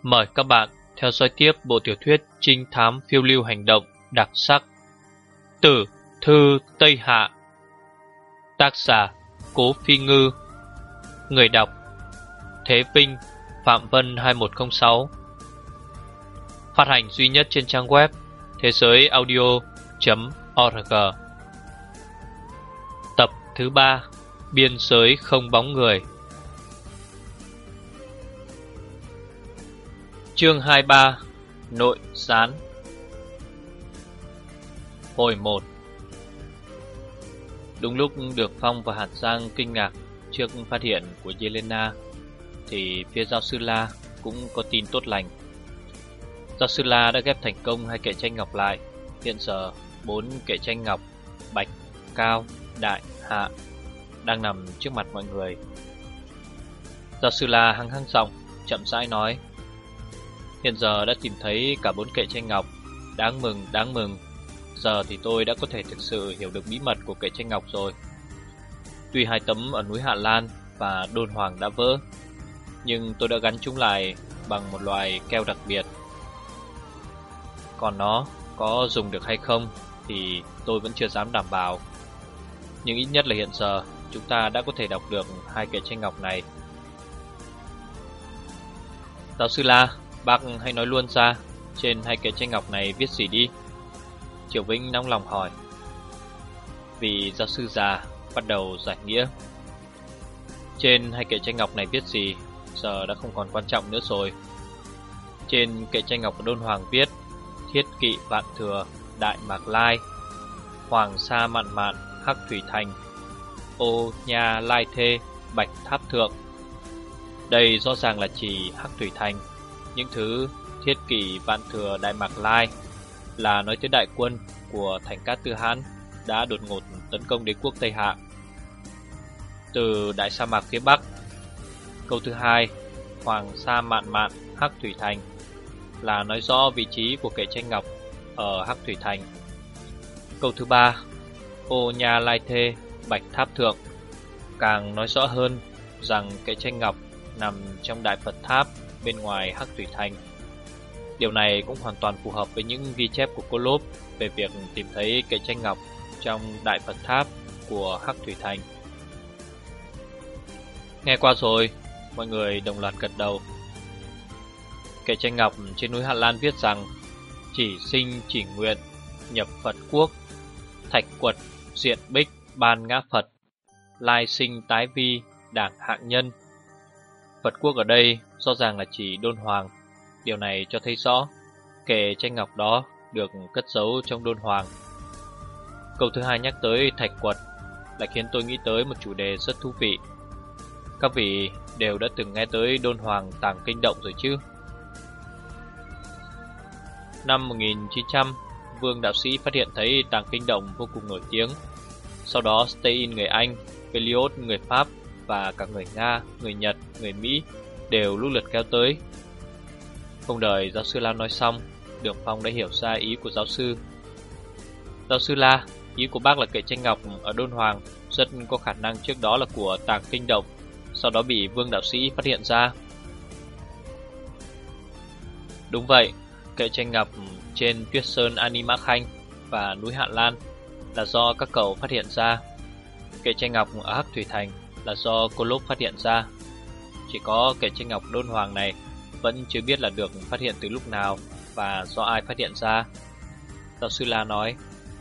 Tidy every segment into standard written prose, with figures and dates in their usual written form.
Mời các bạn theo dõi tiếp bộ tiểu thuyết trinh thám phiêu lưu hành động đặc sắc Tử Thư Tây Hạ. Tác giả Cố Phi Ngư. Người đọc Thế Vinh, Phạm Vân 2106. Phát hành duy nhất trên trang web thế giới audio.org. Tập thứ 3, Biên giới không bóng người. Chương 23, Nội gián. Hồi 1. Đúng lúc Được Phong và Hàn Giang kinh ngạc trước phát hiện của Yelena, thì phía giáo sư La cũng có tin tốt lành. Giáo sư La đã ghép thành công 2 kệ tranh ngọc lại. Hiện giờ 4 kệ tranh ngọc Bạch, Cao, Đại, Hạ đang nằm trước mặt mọi người. Giáo sư La hăng hăng giọng chậm rãi nói: hiện giờ đã tìm thấy cả 4 kệ tranh ngọc. Đáng mừng, đáng mừng. Giờ thì tôi đã có thể thực sự hiểu được bí mật của kệ tranh ngọc rồi. Tuy 2 tấm ở núi Hạ Lan và Đôn Hoàng đã vỡ, nhưng tôi đã gắn chúng lại bằng một loại keo đặc biệt. Còn nó có dùng được hay không thì tôi vẫn chưa dám đảm bảo. Nhưng ít nhất là hiện giờ chúng ta đã có thể đọc được 2 kệ tranh ngọc này. Giáo sư La, bác hãy nói luôn ra, trên 2 kệ tranh ngọc này viết gì đi? Triệu Vĩnh nóng lòng hỏi. Vì giáo sư già bắt đầu giải nghĩa. Trên 2 kệ tranh ngọc này viết gì giờ đã không còn quan trọng nữa rồi. Trên kệ tranh ngọc của Đôn Hoàng viết: Thiết Kỵ Vạn Thừa, Đại Mạc Lai, Hoàng Sa Mạn Mạn, Hắc Thủy Thành, Ô Nha Lai Thê, Bạch Tháp Thượng. Đây rõ ràng là chỉ Hắc Thủy Thành. Những thứ Thiết Kỵ Vạn Thừa, Đại Mạc Lai là nói tới đại quân của Thành Cát Tư Hãn đã đột ngột tấn công đế quốc Tây Hạ từ đại sa mạc phía Bắc. Câu thứ 2, Hoàng Sa Mạn Mạn, Hắc Thủy Thành là nói rõ vị trí của kệ tranh ngọc ở Hắc Thủy Thành. Câu thứ 3, Ô Nha Lai Thê, Bạch Tháp Thượng càng nói rõ hơn rằng kệ tranh ngọc nằm trong Đại Phật Tháp bên ngoài Hắc Thủy Thành. Điều này cũng hoàn toàn phù hợp với những ghi chép của Cô-lốp về việc tìm thấy kệ tranh ngọc trong Đại Phật Tháp của Hắc Thủy Thành. Nghe qua rồi, mọi người đồng loạt gật đầu. Kệ tranh ngọc trên núi Hạ Lan viết rằng: chỉ sinh chỉ nguyện, nhập Phật quốc, thạch quật, diện bích, ban ngã Phật, lai sinh tái vi, đảng hạng nhân. Phật quốc ở đây rõ ràng là chỉ Đôn Hoàng. Điều này cho thấy rõ kệ tranh ngọc đó được cất giấu trong Đôn Hoàng. Câu thứ 2 nhắc tới thạch quật lại khiến tôi nghĩ tới một chủ đề rất thú vị. Các vị đều đã từng nghe tới Đôn Hoàng tàng kinh động rồi chứ? Năm 1900, Vương đạo sĩ phát hiện thấy tàng kinh động vô cùng nổi tiếng. Sau đó Stein người Anh, Pelliot người Pháp và cả người Nga, người Nhật, người Mỹ đều lũ lượt kéo tới. Không đợi giáo sư La nói xong, Đường Phong đã hiểu ra ý của giáo sư. Giáo sư La, ý của bác là kệ tranh ngọc ở Đôn Hoàng rất có khả năng trước đó là của tàng kinh động, sau đó bị Vương đạo sĩ phát hiện ra. Đúng vậy, kệ tranh ngọc trên Tuyết Sơn Ani Mã Khanh và núi Hạ Lan là do các cậu phát hiện ra. Kệ tranh ngọc ở Hắc Thủy Thành là do Cô-lốp phát hiện ra. Chỉ có kệ tranh ngọc Đôn Hoàng này vẫn chưa biết là được phát hiện từ lúc nào và do ai phát hiện ra. Giáo sư La nói.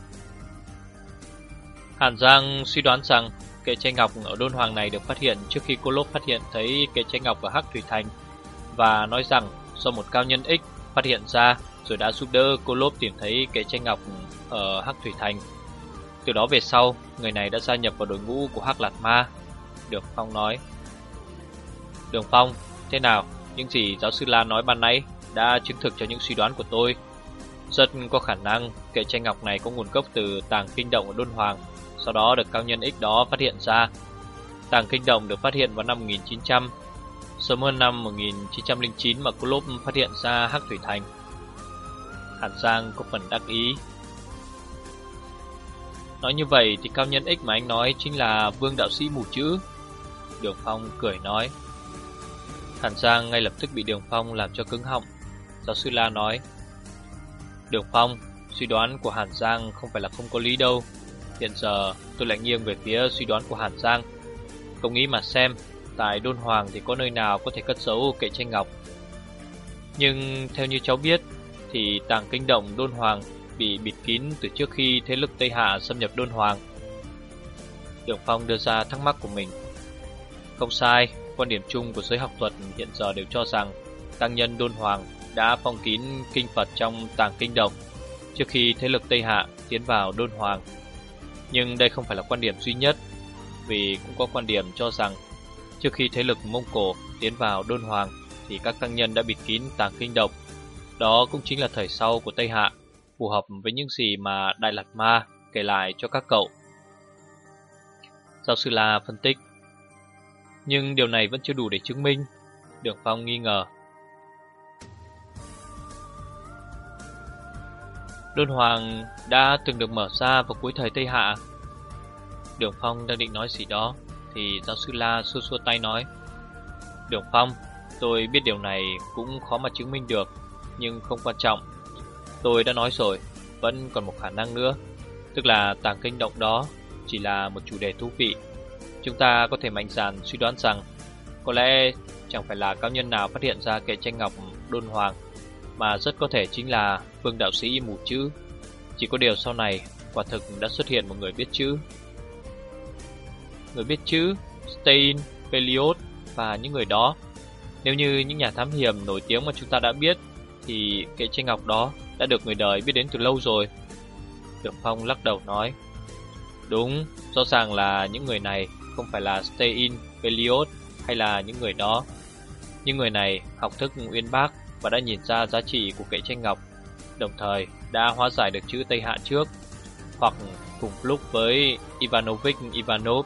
Hàn Giang suy đoán rằng kệ tranh ngọc ở Đôn Hoàng này được phát hiện trước khi Cô-lốp phát hiện thấy kệ tranh ngọc ở Hắc Thủy Thành, và nói rằng do một cao nhân X phát hiện ra rồi đã giúp đỡ Cô-lốp tìm thấy kệ tranh ngọc ở Hắc Thủy Thành. Từ đó về sau, người này đã gia nhập vào đội ngũ của Hắc Lạt Ma. Đường Phong nói. Đường Phong, thế nào? Những gì giáo sư La nói ban nãy đã chứng thực cho những suy đoán của tôi. Rất có khả năng kệ tranh ngọc này có nguồn gốc từ tàng kinh động ở Đôn Hoàng, sau đó được cao nhân X đó phát hiện ra. Tàng kinh động được phát hiện vào năm 1900, sớm hơn năm 1909 mà Cô-lốp phát hiện ra Hắc Thủy Thành. Hàn Giang có phần đắc ý. Nói như vậy thì cao nhân X mà anh nói chính là Vương đạo sĩ mù chữ. Đường Phong cười nói. Hàn Giang ngay lập tức bị Đường Phong làm cho cứng họng. Giáo sư La nói: Đường Phong, suy đoán của Hàn Giang không phải là không có lý đâu. Hiện giờ tôi lại nghiêng về phía suy đoán của Hàn Giang. Cậu nghĩ mà xem, tại Đôn Hoàng thì có nơi nào có thể cất giấu kệ tranh ngọc. Nhưng theo như cháu biết thì tàng kinh động Đôn Hoàng bị bịt kín từ trước khi thế lực Tây Hạ xâm nhập Đôn Hoàng. Đường Phong đưa ra thắc mắc của mình. Không sai, quan điểm chung của giới học thuật hiện giờ đều cho rằng tăng nhân Đôn Hoàng đã phong kín kinh Phật trong tàng kinh động trước khi thế lực Tây Hạ tiến vào Đôn Hoàng. Nhưng đây không phải là quan điểm duy nhất, vì cũng có quan điểm cho rằng trước khi thế lực Mông Cổ tiến vào Đôn Hoàng thì các tăng nhân đã bịt kín tàng kinh động. Đó cũng chính là thời sau của Tây Hạ, phù hợp với những gì mà Đại Lạt Ma kể lại cho các cậu. Giáo sư La phân tích. Nhưng điều này vẫn chưa đủ để chứng minh. Đường Phong nghi ngờ. Đôn Hoàng đã từng được mở ra vào cuối thời Tây Hạ. Đường Phong đang định nói gì đó thì giáo sư La xua xua tay nói: Đường Phong, tôi biết điều này cũng khó mà chứng minh được, nhưng không quan trọng. Tôi đã nói rồi, vẫn còn một khả năng nữa, tức là tàng kinh động đó chỉ là một chủ đề thú vị. Chúng ta có thể mạnh dạn suy đoán rằng có lẽ chẳng phải là cao nhân nào phát hiện ra kệ tranh ngọc Đôn Hoàng, mà rất có thể chính là Vương đạo sĩ mù chữ. Chỉ có điều sau này quả thực đã xuất hiện một người biết chữ. Người biết chữ, Stein, Pelliot và những người đó. Nếu như những nhà thám hiểm nổi tiếng mà chúng ta đã biết thì kệ tranh ngọc đó đã được người đời biết đến từ lâu rồi. Đường Phong lắc đầu nói: Đúng, rõ ràng là những người này không phải là Stein, Pelliot hay là những người đó. Những người này học thức uyên bác và đã nhìn ra giá trị của kệ tranh ngọc, đồng thời đã hóa giải được chữ Tây Hạ trước, hoặc cùng lúc với Ivanovich Ivanov.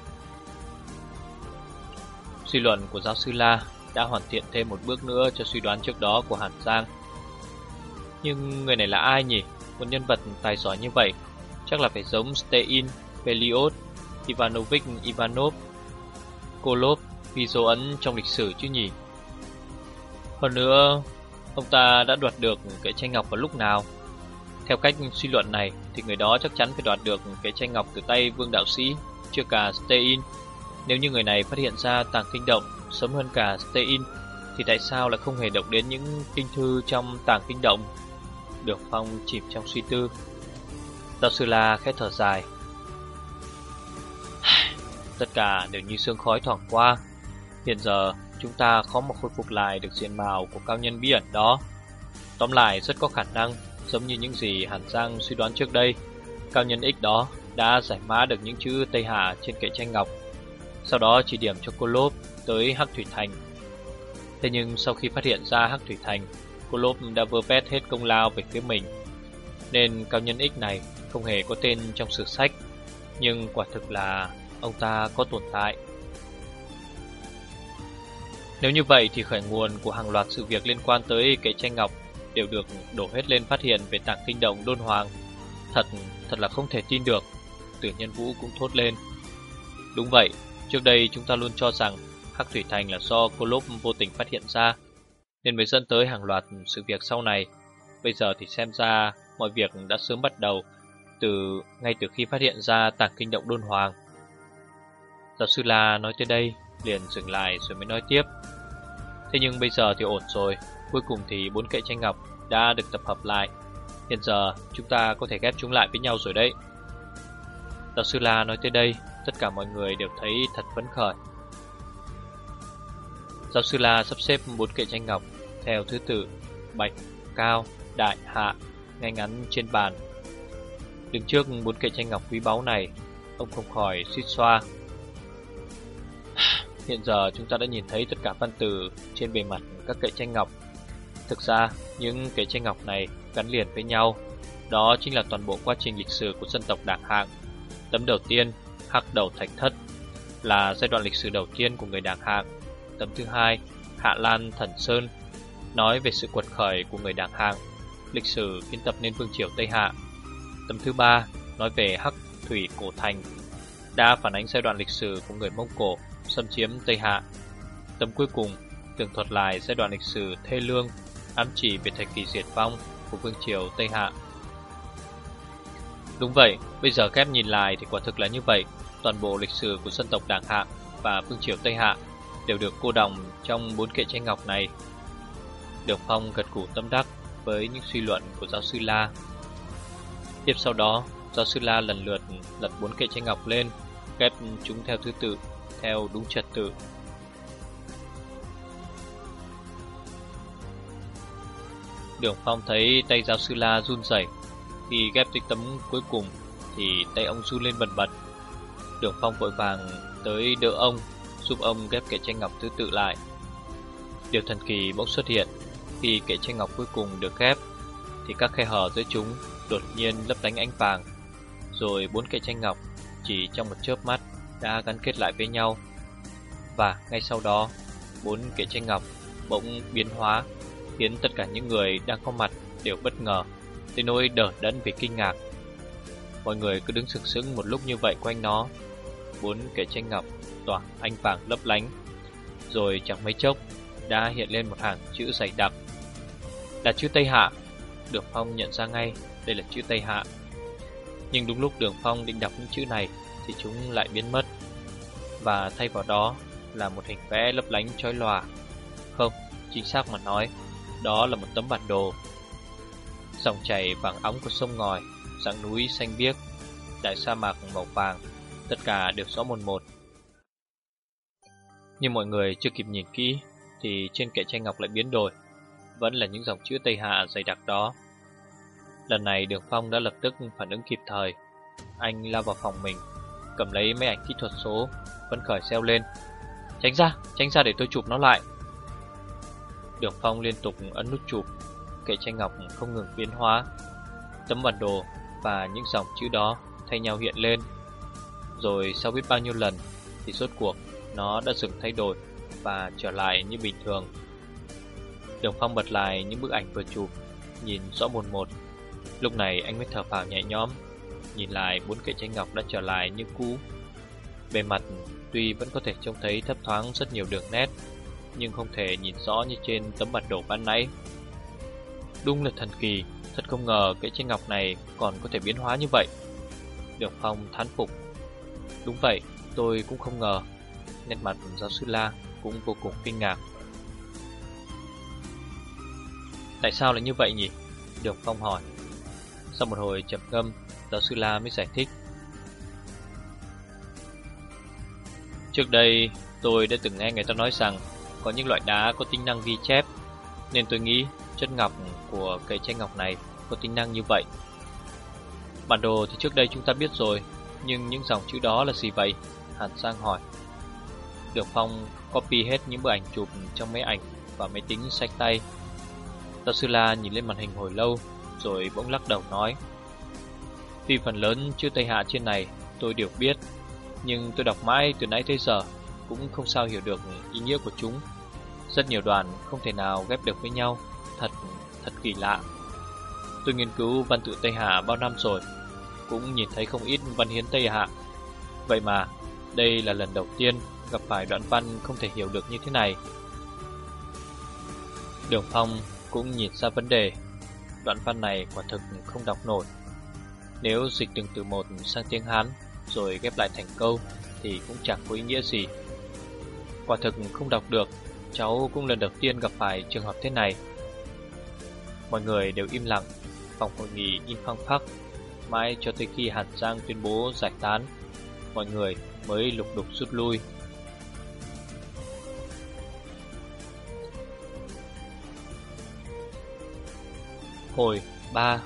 Suy luận của giáo sư La đã hoàn thiện thêm một bước nữa cho suy đoán trước đó của Hàn Giang. Nhưng người này là ai nhỉ? Một nhân vật tài giỏi như vậy chắc là phải giống Stein, Pelliot, Ivanovich Ivanov, Kolov ghi dấu ấn trong lịch sử chứ nhỉ? Hơn nữa, ông ta đã đoạt được kệ tranh ngọc vào lúc nào? Theo cách suy luận này thì người đó chắc chắn phải đoạt được kệ tranh ngọc từ tay Vương đạo sĩ trước cả Stein. Nếu như người này phát hiện ra tàng kinh động sớm hơn cả Stein thì tại sao lại không hề động đến những kinh thư trong tàng kinh động? Đường Phong chìm trong suy tư. Giáo sư La khẽ thở dài. Tất cả đều như sương khói thoảng qua. Hiện giờ chúng ta khó mà khôi phục lại được diện mạo của cao nhân bí ẩn đó. Tóm lại, rất có khả năng giống như những gì Hàn Giang suy đoán trước đây, cao nhân X đó đã giải mã được những chữ Tây Hạ trên kệ tranh ngọc, sau đó chỉ điểm cho Kolov tới Hắc Thủy Thành. Thế nhưng sau khi phát hiện ra Hắc Thủy Thành, Kolov đã vơ vét hết công lao về phía mình, nên cao nhân X này không hề có tên trong sử sách. Nhưng quả thực là ông ta có tồn tại. Nếu như vậy thì khởi nguồn của hàng loạt sự việc liên quan tới kệ tranh ngọc đều được đổ hết lên phát hiện về tàng kinh động Đôn Hoàng. Thật là không thể tin được. Tử Nhân Vũ cũng thốt lên. Đúng vậy, trước đây chúng ta luôn cho rằng Hắc Thủy Thành là do Kolov vô tình phát hiện ra, nên mới dẫn tới hàng loạt sự việc sau này. Bây giờ thì xem ra mọi việc đã sớm bắt đầu ngay từ khi phát hiện ra tàng kinh động Đôn Hoàng. Giáo sư La nói tới đây liền dừng lại rồi mới nói tiếp. Thế nhưng bây giờ thì ổn rồi, cuối cùng thì 4 kệ tranh ngọc đã được tập hợp lại. Hiện giờ chúng ta có thể ghép chúng lại với nhau rồi đấy. Giáo sư La nói tới đây, tất cả mọi người đều thấy thật phấn khởi. Giáo sư La sắp xếp 4 kệ tranh ngọc theo thứ tự bạch, cao, đại, hạ, ngay ngắn trên bàn. Đứng trước 4 kệ tranh ngọc quý báu này, ông không khỏi suýt xoa. Hiện giờ chúng ta đã nhìn thấy tất cả văn từ trên bề mặt các kệ tranh ngọc. Thực ra, những kệ tranh ngọc này gắn liền với nhau. Đó chính là toàn bộ quá trình lịch sử của dân tộc Đảng Hạng. Tấm đầu tiên, Hắc Đầu Thạch Thất, là giai đoạn lịch sử đầu tiên của người Đảng Hạng. Tấm thứ hai, Hạ Lan Thần Sơn, nói về sự quật khởi của người Đảng Hạng, lịch sử kiến tập nên vương triều Tây Hạ. Tấm thứ ba, nói về Hắc Thủy Cổ Thành, đã phản ánh giai đoạn lịch sử của người Mông Cổ xâm chiếm Tây Hạ. Tấm cuối cùng tường thuật lại giai đoạn lịch sử thê lương, ám chỉ về thời kỳ diệt vong của vương triều Tây Hạ. Đúng vậy, bây giờ ghép nhìn lại thì quả thực là như vậy. Toàn bộ lịch sử của dân tộc Đảng Hạ và vương triều Tây Hạ đều được cô đọng trong 4 kệ tranh ngọc này. Đường Phong gật gù tâm đắc với những suy luận của giáo sư La. Tiếp sau đó, giáo sư La lần lượt lật 4 kệ tranh ngọc lên, ghép chúng theo thứ tự, theo đúng trật tự. Đường Phong thấy tay giáo sư La run rẩy. Khi ghép tới tấm cuối cùng thì tay ông run lên bần bật. Đường Phong vội vàng tới đỡ ông, giúp ông ghép kệ tranh ngọc thứ tự lại. Điều thần kỳ bỗng xuất hiện. Khi kệ tranh ngọc cuối cùng được ghép thì các khe hở giữa chúng đột nhiên lấp lánh ánh vàng. Rồi 4 kệ tranh ngọc chỉ trong một chớp mắt đã gắn kết lại với nhau. Và ngay sau đó 4 kệ tranh ngọc bỗng biến hóa, khiến tất cả những người đang có mặt đều bất ngờ, tới nỗi đờ đẫn vì kinh ngạc. Mọi người cứ đứng sừng sững một lúc như vậy quanh nó. 4 kệ tranh ngọc tỏa ánh vàng lấp lánh, rồi chẳng mấy chốc đã hiện lên một hàng chữ dày đặc. Là chữ Tây Hạ. Đường Phong nhận ra ngay đây là chữ Tây Hạ. Nhưng đúng lúc Đường Phong định đọc những chữ này thì chúng lại biến mất, và thay vào đó là một hình vẽ lấp lánh chói lòa. Không, chính xác mà nói, đó là một tấm bản đồ. Dòng chảy vàng óng của sông ngòi, dãy núi xanh biếc, dải sa mạc màu vàng, tất cả đều rõ mồn một. Nhưng mọi người chưa kịp nhìn kỹ thì trên kệ tranh ngọc lại biến đổi, vẫn là những dòng chữ Tây Hạ dày đặc đó. Lần này Đường Phong đã lập tức phản ứng kịp thời. Anh lao vào phòng mình, cầm lấy máy ảnh kỹ thuật số, phấn khởi reo lên: tránh ra để tôi chụp nó lại. Đường Phong liên tục ấn nút chụp. Kệ tranh ngọc không ngừng biến hóa. Tấm bản đồ và những dòng chữ đó thay nhau hiện lên. Rồi sau biết bao nhiêu lần thì rốt cuộc nó đã dừng thay đổi và trở lại như bình thường. Đường Phong bật lại những bức ảnh vừa chụp, nhìn rõ mồn một. Lúc này anh mới thở phào nhẹ nhõm. Nhìn lại 4 kệ tranh ngọc đã trở lại như cũ. Bề mặt tuy vẫn có thể trông thấy thấp thoáng rất nhiều đường nét, nhưng không thể nhìn rõ như trên tấm bản đồ ban nãy. Đúng là thần kỳ, thật không ngờ kệ tranh ngọc này còn có thể biến hóa như vậy. Đường Phong thán phục. Đúng vậy, tôi cũng không ngờ. Nét mặt giáo sư La cũng vô cùng kinh ngạc. Tại sao lại như vậy nhỉ? Đường Phong hỏi. Sau một hồi trầm ngâm, giáo sư La mới giải thích. Trước đây tôi đã từng nghe người ta nói rằng có những loại đá có tính năng ghi chép, nên tôi nghĩ chất ngọc của kệ tranh ngọc này có tính năng như vậy. Bản đồ thì trước đây chúng ta biết rồi, nhưng những dòng chữ đó là gì vậy? Hàn Sang hỏi. Đường Phong copy hết những bức ảnh chụp trong máy ảnh và máy tính xách tay. Giáo sư La nhìn lên màn hình hồi lâu, rồi bỗng lắc đầu nói: Tuy phần lớn chữ Tây Hạ trên này tôi đều biết, nhưng tôi đọc mãi từ nãy tới giờ cũng không sao hiểu được ý nghĩa của chúng. Rất nhiều đoạn không thể nào ghép được với nhau. Thật kỳ lạ. Tôi nghiên cứu văn tự Tây Hạ bao năm rồi, cũng nhìn thấy không ít văn hiến Tây Hạ. Vậy mà đây là lần đầu tiên gặp phải đoạn văn không thể hiểu được như thế này. Đường Phong cũng nhìn ra vấn đề. Đoạn văn này quả thực không đọc nổi. Nếu dịch từng từ một sang tiếng Hán rồi ghép lại thành câu thì cũng chẳng có ý nghĩa gì. Quả thực không đọc được. Cháu cũng lần đầu tiên gặp phải trường hợp thế này. Mọi người đều im lặng. Phòng hội nghị im phăng phắc. Mãi cho tới khi Hàn Giang tuyên bố giải tán, mọi người mới lục đục rút lui. Hồi 3.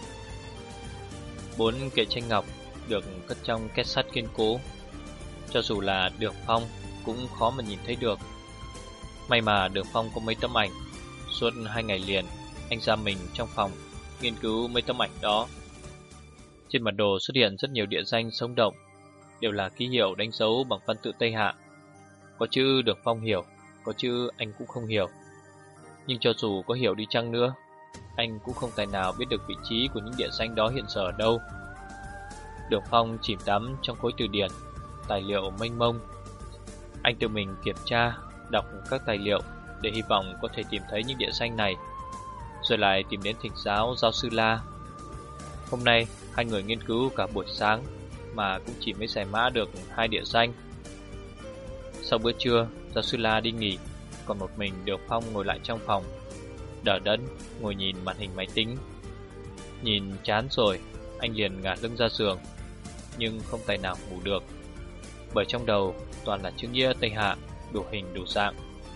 4 kệ tranh ngọc được cất trong két sắt kiên cố. Cho dù là Đường Phong cũng khó mà nhìn thấy được. May mà Đường Phong có mấy tấm ảnh. Suốt 2 ngày liền, anh giam mình trong phòng nghiên cứu mấy tấm ảnh đó. Trên bản đồ xuất hiện rất nhiều địa danh sống động, đều là ký hiệu đánh dấu bằng văn tự Tây Hạ. Có chữ Đường Phong hiểu, có chữ anh cũng không hiểu. Nhưng cho dù có hiểu đi chăng nữa, anh cũng không tài nào biết được vị trí của những địa danh đó hiện giờ ở đâu. Đường Phong chìm đắm trong khối từ điển, tài liệu mênh mông. Anh tự mình kiểm tra, đọc các tài liệu để hy vọng có thể tìm thấy những địa danh này, rồi lại tìm đến thỉnh giáo giáo sư La. Hôm nay, hai người nghiên cứu cả buổi sáng mà cũng chỉ mới giải mã được 2 địa danh. Sau bữa trưa, giáo sư La đi nghỉ, còn một mình Đường Phong ngồi lại trong phòng, đờ đẫn ngồi nhìn màn hình máy tính. Nhìn chán rồi, anh liền ngả lưng ra giường, nhưng không tài nào ngủ được, bởi trong đầu toàn là chữ nghĩa Tây Hạ, đủ hình đủ dạng.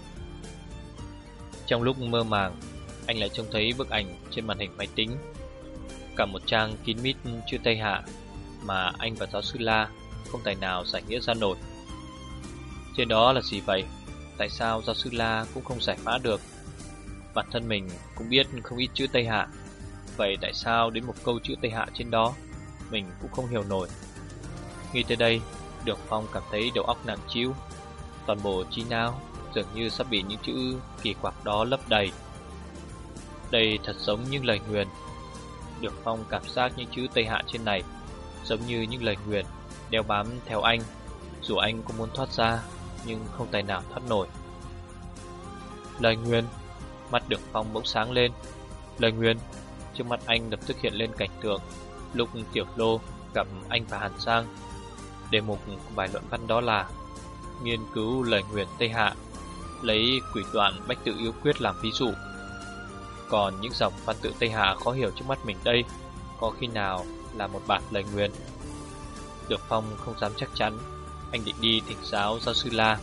Trong lúc mơ màng, anh lại trông thấy bức ảnh trên màn hình máy tính, cả một trang kín mít chữ Tây Hạ mà anh và giáo sư La không tài nào giải nghĩa ra nổi. Trên đó là gì vậy? Tại sao giáo sư La cũng không giải mã được? Bản thân mình cũng biết không ít chữ Tây Hạ, vậy tại sao đến một câu chữ Tây Hạ trên đó mình cũng không hiểu nổi? Nghĩ tới đây, Đường Phong cảm thấy đầu óc nặng trĩu, toàn bộ trí não dường như sắp bị những chữ kỳ quặc đó lấp đầy. Đây thật giống những lời nguyền. Đường Phong cảm giác những chữ Tây Hạ trên này giống như những lời nguyền đeo bám theo anh, dù anh cũng muốn thoát ra nhưng không tài nào thoát nổi. Lời nguyền. Mắt Đường Phong bỗng sáng lên. Lời nguyền. Trước mắt anh lập tức hiện lên cảnh tượng lúc Tiểu Lô gặp anh và Hàn Sang. Đề mục của bài luận văn đó là nghiên cứu lời nguyền Tây Hạ, lấy quỷ đoạn Bách Tự Yếu Quyết làm ví dụ. Còn những dòng văn tự Tây Hạ khó hiểu trước mắt mình đây, có khi nào là một bản lời nguyền? Đường Phong không dám chắc chắn. Anh định đi thỉnh giáo giáo sư La,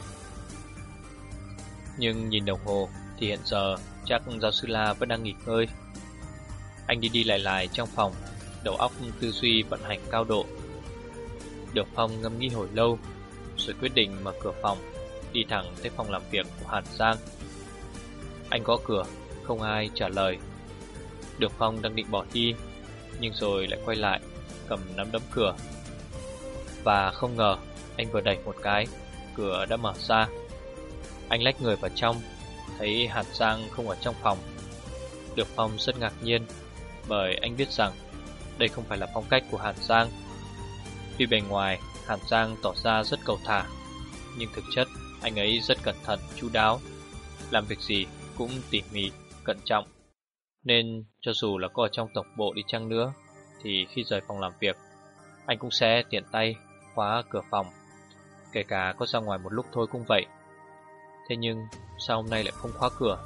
nhưng nhìn đồng hồ thì hiện giờ chắc giáo sư La vẫn đang nghỉ ngơi. Anh đi lại trong phòng, đầu óc tư duy vận hành cao độ. Đường Phong ngẫm nghĩ hồi lâu, rồi quyết định mở cửa phòng, đi thẳng tới phòng làm việc của Hàn Giang. Anh gõ cửa, không ai trả lời. Đường Phong đang định bỏ đi, nhưng rồi lại quay lại, cầm nắm đấm cửa. Và không ngờ, anh vừa đẩy một cái, cửa đã mở ra. Anh lách người vào trong, thấy Hàn Giang không ở trong phòng. Đường Phong rất ngạc nhiên, bởi anh biết rằng đây không phải là phong cách của Hàn Giang. Tuy bề ngoài Hàn Giang tỏ ra rất cầu thả, nhưng thực chất anh ấy rất cẩn thận, chu đáo, làm việc gì cũng tỉ mỉ, cẩn trọng. Nên cho dù là có ở trong tổng bộ đi chăng nữa, thì khi rời phòng làm việc, anh cũng sẽ tiện tay khóa cửa phòng, kể cả có ra ngoài một lúc thôi cũng vậy. Thế nhưng sao hôm nay lại không khóa cửa?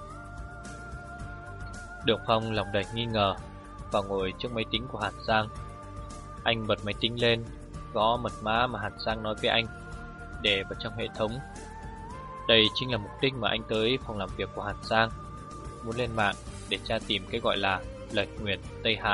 Đường Phong lòng đầy nghi ngờ và ngồi trước máy tính của Hàn Giang. Anh bật máy tính lên, gõ mật mã mà Hàn Giang nói với anh, để vào trong hệ thống. Đây chính là mục đích mà anh tới phòng làm việc của Hàn Giang, muốn lên mạng để tra tìm cái gọi là lời nguyền Tây Hạ.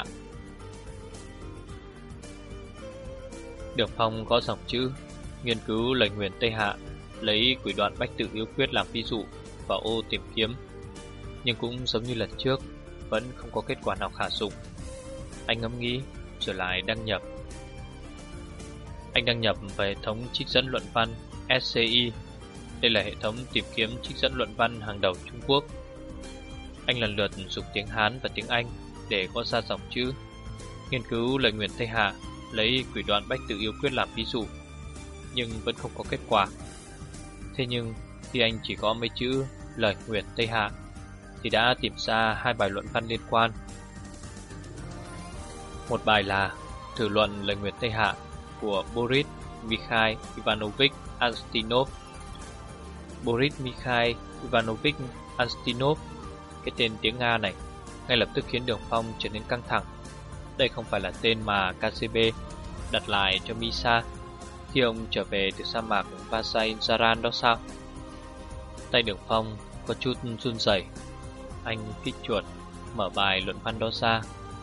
Đường Phong gõ dòng chữ nghiên cứu lời nguyền Tây Hạ, lấy quỷ đoạn Bách Tự Yếu Quyết làm ví dụ vào ô tìm kiếm, nhưng cũng giống như lần trước, vẫn không có kết quả nào khả dụng. Anh ngẫm nghĩ rồi lại đăng nhập. Anh đăng nhập về hệ thống trích dẫn luận văn SCI. Đây là hệ thống tìm kiếm trích dẫn luận văn hàng đầu Trung Quốc. Anh lần lượt dùng tiếng Hán và tiếng Anh để gõ ra dòng chữ nghiên cứu lời nguyền Tây Hạ, lấy quỷ đoạn Bách Tự Yếu Quyết làm ví dụ, nhưng vẫn không có kết quả. Thế nhưng khi anh chỉ có mấy chữ lời nguyền Tây Hạ thì đã tìm ra 2 bài luận văn liên quan. Một bài là thử luận lời nguyền Tây Hạ của Boris Mikhail Ivanovich Anstinov. Boris Mikhail Ivanovich Anstinov, cái tên tiếng Nga này ngay lập tức khiến Đường Phong trở nên căng thẳng. Đây không phải là tên mà KGB đặt lại cho Misa khi ông trở về từ sa mạc Vasai Zaran đó sao? Tay Đường Phong có chút run rẩy. Anh kích chuột mở bài luận văn đó ra.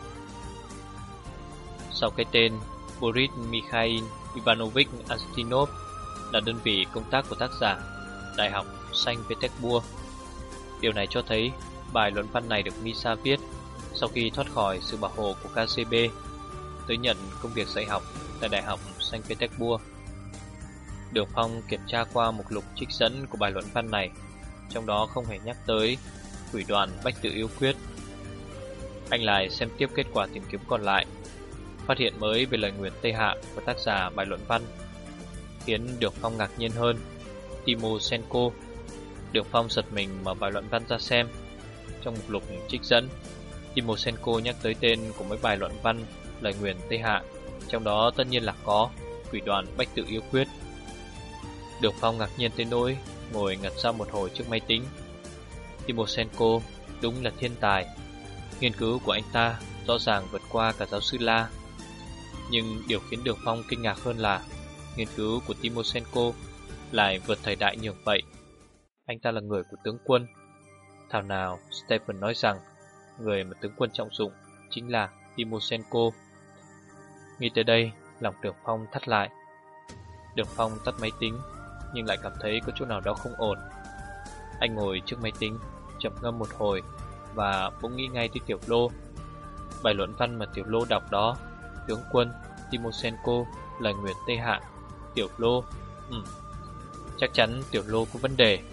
Sau cái tên Boris Mikhail Ivanovich Anstinov là đơn vị công tác của tác giả, Đại học Saint Petersburg. Điều này cho thấy bài luận văn này được Misa viết sau khi thoát khỏi sự bảo hộ của KGB, tới nhận công việc dạy học tại Đại học Saint Petersburg. Đường Phong kiểm tra qua mục lục trích dẫn của bài luận văn này, trong đó không hề nhắc tới quỷ đoạn Bách Tự Yếu Quyết. Anh lại xem tiếp kết quả tìm kiếm còn lại, phát hiện mới về lời nguyền Tây Hạ của tác giả bài luận văn, khiến Đường Phong ngạc nhiên hơn. Timoshenko. Đường Phong giật mình mở bài luận văn ra xem. Trong mục lục trích dẫn, Timoshenko nhắc tới tên của mấy bài luận văn lời nguyền Tây Hạ, trong đó tất nhiên là có Quỷ Đoàn Bách Tự Yêu Quyết. Đường Phong ngạc nhiên tới nỗi ngồi ngẩn ra một hồi trước máy tính. Timoshenko đúng là thiên tài. Nghiên cứu của anh ta rõ ràng vượt qua cả giáo sư La. Nhưng điều khiến Đường Phong kinh ngạc hơn là nghiên cứu của Timoshenko lại vượt thời đại như vậy. Anh ta là người của tướng quân. Thảo nào Stephen nói rằng người mà tướng quân trọng dụng chính là Timoshenko. Nghĩ tới đây, lòng Đường Phong thắt lại. Đường Phong tắt máy tính, nhưng lại cảm thấy có chỗ nào đó không ổn. Anh ngồi trước máy tính, trầm ngâm một hồi và bỗng nghĩ ngay tới Tiểu Lô. Bài luận văn mà Tiểu Lô đọc đó, tướng quân Timoshenko, lời nguyền Tây Hạ, Tiểu Lô. Chắc chắn Tiểu Lô có vấn đề.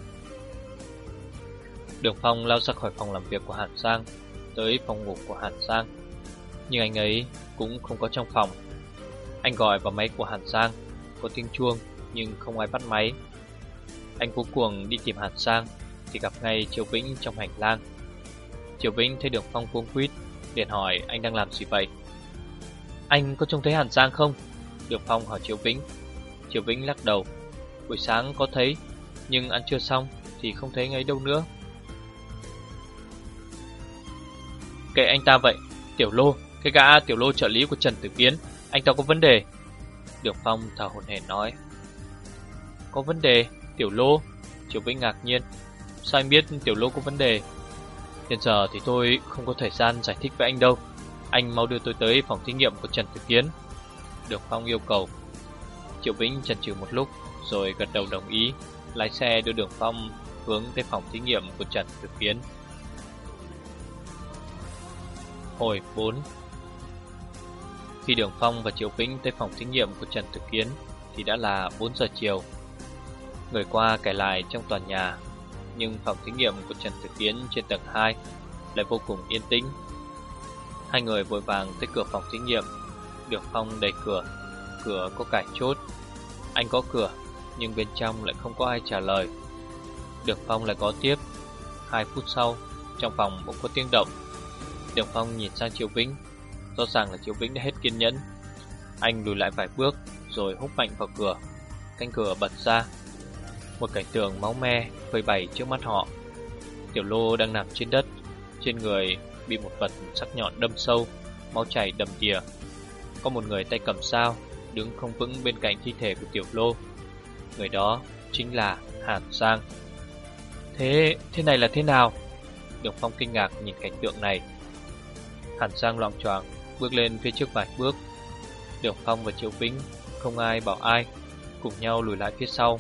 Đường Phong lao ra khỏi phòng làm việc của Hàn Sang, tới phòng ngủ của Hàn Sang. Nhưng anh ấy cũng không có trong phòng. Anh gọi vào máy của Hàn Sang, có tiếng chuông nhưng không ai bắt máy. Anh vô cuồng đi tìm Hàn Sang thì gặp ngay Triệu Vĩnh trong hành lang. Triệu Vĩnh thấy Đường Phong cuống quýt, liền hỏi anh đang làm gì vậy. Anh có trông thấy Hàn Sang không? Đường Phong hỏi Triệu Vĩnh. Triệu Vĩnh lắc đầu. Buổi sáng có thấy, nhưng ăn trưa xong thì không thấy anh ấy đâu nữa. Kệ anh ta vậy. Tiểu Lô, cái gã Tiểu Lô trợ lý của Trần Tử Kiến, anh ta có vấn đề. Đường Phong thở hổn hển nói. Có vấn đề? Tiểu Lô? Triệu Vĩnh ngạc nhiên. Sao anh biết Tiểu Lô có vấn đề? Hiện giờ thì tôi không có thời gian giải thích với anh đâu. Anh mau đưa tôi tới phòng thí nghiệm của Trần Tử Kiến. Đường Phong yêu cầu. Triệu Vĩnh chần chừ một lúc rồi gật đầu đồng ý, lái xe đưa Đường Phong hướng tới phòng thí nghiệm của Trần Tử Kiến. Hồi 4. Khi Đường Phong và Triệu Vĩnh tới phòng thí nghiệm của Trần Tử Kiến thì đã là 4 giờ chiều. Người qua kể lại trong tòa nhà, nhưng phòng thí nghiệm của Trần Tử Kiến trên tầng 2 lại vô cùng yên tĩnh. Hai người vội vàng tới cửa phòng thí nghiệm. Đường Phong đẩy cửa, cửa có cài chốt. Anh có cửa, nhưng bên trong lại không có ai trả lời. Đường Phong lại gõ tiếp. 2 phút sau, trong phòng bỗng có tiếng động. Đường Phong nhìn sang Triệu Vĩnh. Rõ ràng là Triệu Vĩnh đã hết kiên nhẫn. Anh lùi lại vài bước rồi húc mạnh vào cửa. Cánh cửa bật ra. Một cảnh tượng máu me phơi bày trước mắt họ. Tiểu Lô đang nằm trên đất, trên người bị một vật sắc nhọn đâm sâu, máu chảy đầm đìa. Có một người tay cầm dao đứng không vững bên cạnh thi thể của Tiểu Lô. Người đó chính là Hàn Sang. Thế này là thế nào? Đường Phong kinh ngạc nhìn cảnh tượng này. Hàn Sang loạng choạng bước lên phía trước vài bước. Đường Phong và Triệu Vĩnh không ai bảo ai, cùng nhau lùi lại phía sau.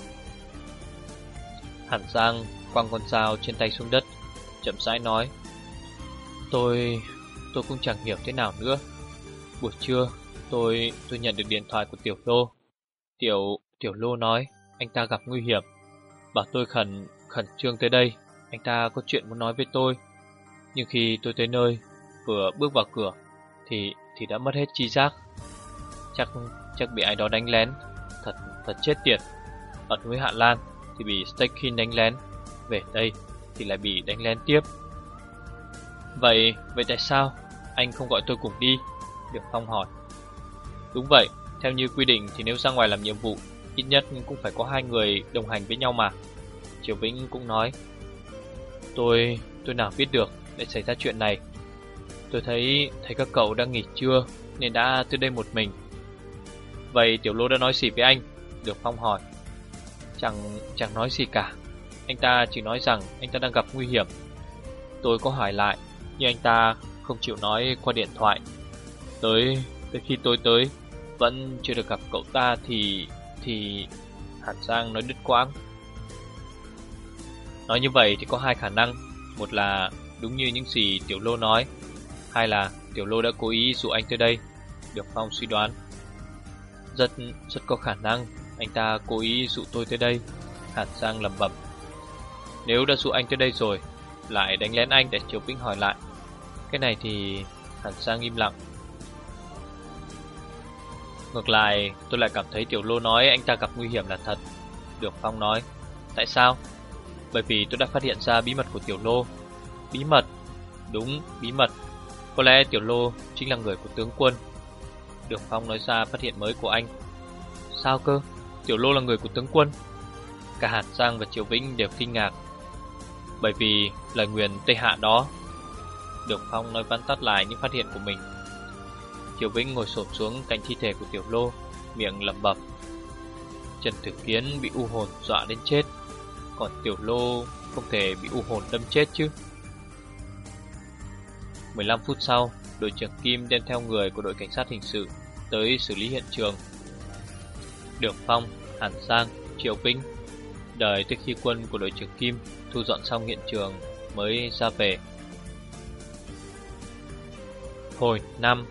Hàn Sang quăng con dao trên tay xuống đất, chậm rãi nói. Tôi cũng chẳng hiểu thế nào nữa. Buổi trưa tôi nhận được điện thoại của Tiểu Lô. Tiểu Lô nói anh ta gặp nguy hiểm, bảo tôi khẩn trương tới đây. Anh ta có chuyện muốn nói với tôi. Nhưng khi tôi tới nơi, vừa bước vào cửa thì đã mất hết trí giác. Chắc bị ai đó đánh lén. Thật chết tiệt. Ở núi Hạ Lan thì bị Stekhin đánh lén, về đây thì lại bị đánh lén tiếp. Vậy tại sao anh không gọi tôi cùng đi? Đường Phong hỏi. Đúng vậy, theo như quy định thì nếu ra ngoài làm nhiệm vụ, ít nhất cũng phải có 2 người đồng hành với nhau mà. Triệu Vĩnh cũng nói. Tôi nào biết được lại xảy ra chuyện này. Tôi thấy các cậu đang nghỉ trưa nên đã tới đây một mình. Vậy Tiểu Lô đã nói gì với anh? Đường Phong hỏi. Chẳng nói gì cả. Anh ta chỉ nói rằng anh ta đang gặp nguy hiểm. Tôi có hỏi lại, nhưng anh ta không chịu nói qua điện thoại. Tới khi tôi tới vẫn chưa được gặp cậu ta thì Hàn Sang nói đứt quãng. Nói như vậy thì có 2 khả năng. Một là đúng như những gì Tiểu Lô nói, 2 là Tiểu Lô đã cố ý dụ anh tới đây. Đường Phong suy đoán. Rất có khả năng anh ta cố ý dụ tôi tới đây. Hàn Sang lẩm bẩm. Nếu đã dụ anh tới đây rồi, lại đánh lén anh để Triệu Vĩnh hỏi lại. Cái này thì... Hàn Sang im lặng. Ngược lại, tôi lại cảm thấy Tiểu Lô nói anh ta gặp nguy hiểm là thật. Đường Phong nói. Tại sao? Bởi vì tôi đã phát hiện ra bí mật của Tiểu Lô. Bí mật? Đúng, bí mật. Có lẽ Tiểu Lô chính là người của tướng quân. Đường Phong nói ra phát hiện mới của anh. Sao cơ? Tiểu Lô là người của tướng quân? Cả Hàn Giang và Triệu Vĩnh đều kinh ngạc. Bởi vì lời nguyền Tây Hạ đó. Đường Phong nói vắn tắt lại những phát hiện của mình. Triệu Vĩnh ngồi xổm xuống cạnh thi thể của Tiểu Lô, miệng lẩm bẩm. Trần Tử Kiến bị u hồn dọa đến chết, còn Tiểu Lô không thể bị u hồn đâm chết chứ. 15 phút sau, đội trưởng Kim đem theo người của đội cảnh sát hình sự tới xử lý hiện trường. Đường Phong, Hàn Giang, Triệu Vĩnh đợi tới khi quân của đội trưởng Kim thu dọn xong hiện trường mới ra về. Hồi 5.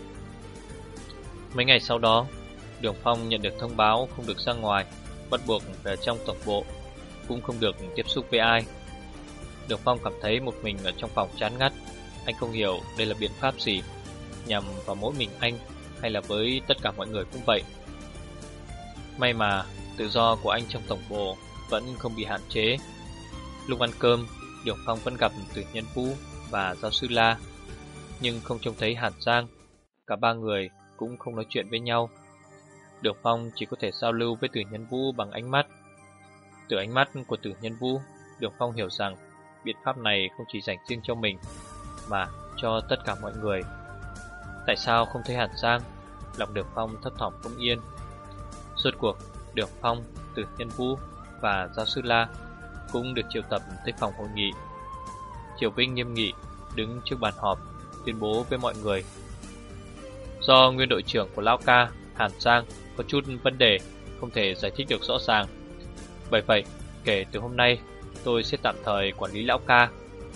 Mấy ngày sau đó, Đường Phong nhận được thông báo không được ra ngoài, bắt buộc về trong tổng bộ, cũng không được tiếp xúc với ai. Đường Phong cảm thấy một mình ở trong phòng chán ngắt. Anh không hiểu đây là biện pháp gì, nhằm vào mỗi mình anh hay là với tất cả mọi người cũng vậy. May mà tự do của anh trong tổng bộ vẫn không bị hạn chế. Lúc ăn cơm, Đường Phong vẫn gặp Tử Nhân Vũ và giáo sư La, nhưng không trông thấy Hàn Giang. Cả ba người cũng không nói chuyện với nhau. Đường Phong chỉ có thể giao lưu với Tử Nhân Vũ bằng ánh mắt. Từ ánh mắt của Tử Nhân Vũ, Đường Phong hiểu rằng biện pháp này không chỉ dành riêng cho mình, mà cho tất cả mọi người. Tại sao không thấy Hàn Giang? Lòng Đường Phong thấp thỏm không yên. Rốt cuộc, Đường Phong, Tử Nhân Vũ và giáo sư La cũng được triệu tập tới phòng hội nghị. Triệu Vinh nghiêm nghị đứng trước bàn họp, tuyên bố với mọi người. Do nguyên đội trưởng của Lão Ca, Hàn Giang có chút vấn đề không thể giải thích được rõ ràng. Bởi vậy, kể từ hôm nay, tôi sẽ tạm thời quản lý Lão Ca.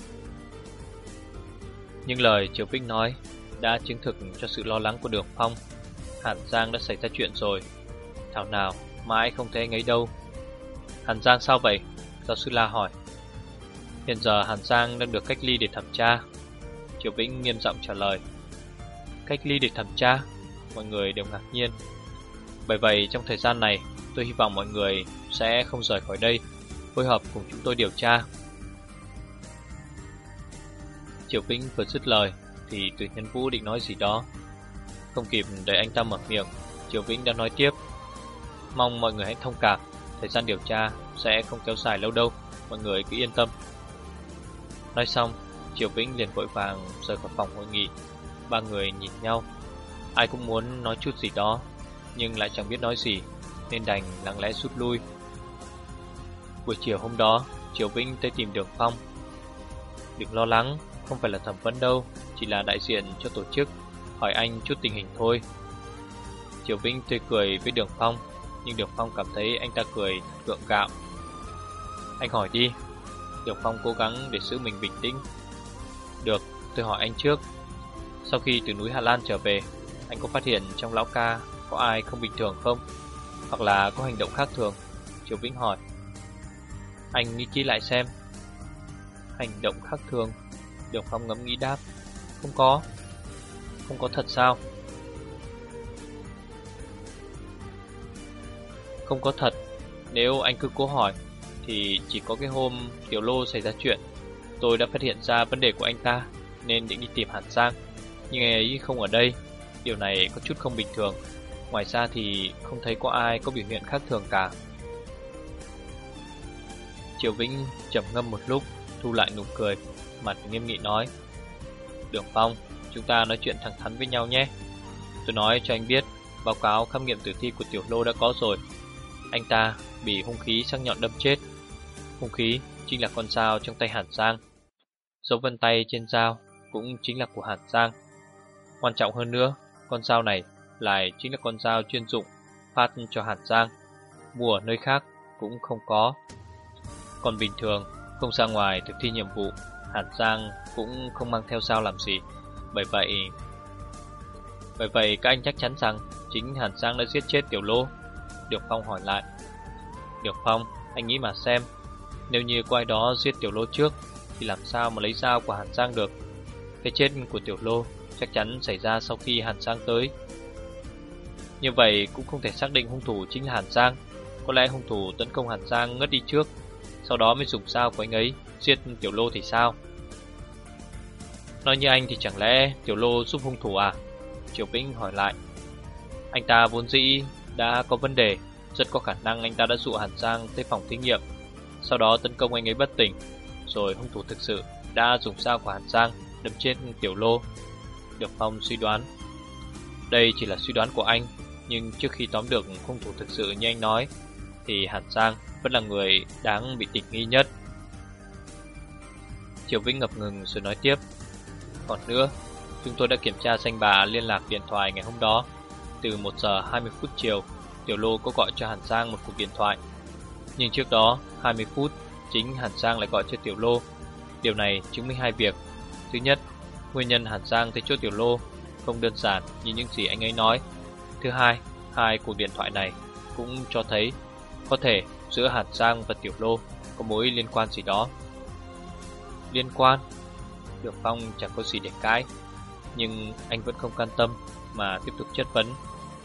Nhưng lời Triệu Vinh nói đã chứng thực cho sự lo lắng của Đường Phong. Hàn Giang đã xảy ra chuyện rồi, thảo nào mãi không thấy anh ấy đâu. Hàn Giang sao vậy? Giáo sư La hỏi. Hiện giờ Hàn Giang đang được cách ly để thẩm tra. Triệu Vĩnh nghiêm giọng trả lời. Cách ly để thẩm tra? Mọi người đều ngạc nhiên. Bởi vậy trong thời gian này, tôi hy vọng mọi người sẽ không rời khỏi đây, phối hợp cùng chúng tôi điều tra. Triệu Vĩnh vừa dứt lời thì Tử Nhân Vũ định nói gì đó. Không kịp đợi anh ta mở miệng, Triệu Vĩnh đã nói tiếp. Mong mọi người hãy thông cảm, thời gian điều tra sẽ không kéo dài lâu đâu, mọi người cứ yên tâm. Nói xong, Triệu Vĩnh liền vội vàng rời khỏi phòng hội nghị. Ba người nhìn nhau, ai cũng muốn nói chút gì đó, nhưng lại chẳng biết nói gì, nên đành lặng lẽ rút lui. Buổi chiều hôm đó, Triệu Vĩnh tới tìm Đường Phong. Đừng lo lắng, không phải là thẩm vấn đâu, chỉ là đại diện cho tổ chức, hỏi anh chút tình hình thôi. Triệu Vĩnh tươi cười với Đường Phong, nhưng Đường Phong cảm thấy anh ta cười thật gượng gạo. Anh hỏi đi. Đường Phong cố gắng để giữ mình bình tĩnh. Được, tôi hỏi anh trước. Sau khi từ núi Hà Lan trở về, anh có phát hiện trong Lão Ca có ai không bình thường không? Hoặc là có hành động khác thường? Triệu Vĩnh hỏi. Anh nghĩ kỹ lại xem. Hành động khác thường? Đường Phong ngẫm nghĩ đáp. Không có. Không có thật sao? Không có thật. Nếu anh cứ cố hỏi thì chỉ có cái hôm Tiểu Lô xảy ra chuyện, tôi đã phát hiện ra vấn đề của anh ta, nên định đi tìm Hàn Giang. Nhưng anh ấy không ở đây. Điều này có chút không bình thường. Ngoài ra thì không thấy có ai có biểu hiện khác thường cả. Triệu Vĩnh trầm ngâm một lúc, thu lại nụ cười, mặt nghiêm nghị nói. Đường Phong, chúng ta nói chuyện thẳng thắn với nhau nhé. Tôi nói cho anh biết, báo cáo khám nghiệm tử thi của Tiểu Lô đã có rồi. Anh ta bị hung khí sắc nhọn đâm chết. Hung khí chính là con dao trong tay Hàn Giang. Dấu vân tay trên dao cũng chính là của Hàn Giang. Quan trọng hơn nữa, con dao này lại chính là con dao chuyên dụng phát cho Hàn Giang, mua ở nơi khác cũng không có. Còn bình thường không ra ngoài thực thi nhiệm vụ, Hàn Giang cũng không mang theo dao làm gì. Bởi vậy các anh chắc chắn rằng chính Hàn Giang đã giết chết Tiểu Lô? Đường Phong hỏi lại. Đường Phong, anh nghĩ mà xem, nếu như có ai đó giết Tiểu Lô trước thì làm sao mà lấy dao của Hàn Giang được? Cái chết của Tiểu Lô chắc chắn xảy ra sau khi Hàn Giang tới. Như vậy cũng không thể xác định hung thủ chính là Hàn Giang. Có lẽ hung thủ tấn công Hàn Giang ngất đi trước, sau đó mới dùng dao của anh ấy giết Tiểu Lô thì sao? Nói như anh thì chẳng lẽ Tiểu Lô giúp hung thủ à? Triệu Vĩnh hỏi lại. Anh ta vốn dĩ đã có vấn đề, rất có khả năng anh ta đã dụ Hàn Giang tới phòng thí nghiệm, sau đó tấn công anh ấy bất tỉnh, rồi hung thủ thực sự đã dùng dao của Hàn Giang đâm chết Tiểu Lô. Được Phong suy đoán. Đây chỉ là suy đoán của anh, nhưng trước khi tóm được hung thủ thực sự như anh nói, thì Hàn Giang vẫn là người đáng bị tình nghi nhất. Triệu Vĩnh ngập ngừng rồi nói tiếp. Còn nữa, chúng tôi đã kiểm tra danh bạ liên lạc điện thoại ngày hôm đó. Từ 1 giờ 20 phút chiều, Tiểu Lô có gọi cho Hàn Giang một cuộc điện thoại. Nhưng trước đó 20 phút, chính Hàn Giang lại gọi cho Tiểu Lô. Điều này chứng minh hai việc. Thứ nhất, nguyên nhân Hàn Giang tới chỗ Tiểu Lô không đơn giản như những gì anh ấy nói. Thứ hai, hai cuộc điện thoại này cũng cho thấy có thể giữa Hàn Giang và Tiểu Lô có mối liên quan gì đó. Liên quan? Được Phong chẳng có gì để cãi, nhưng anh vẫn không can tâm mà tiếp tục chất vấn.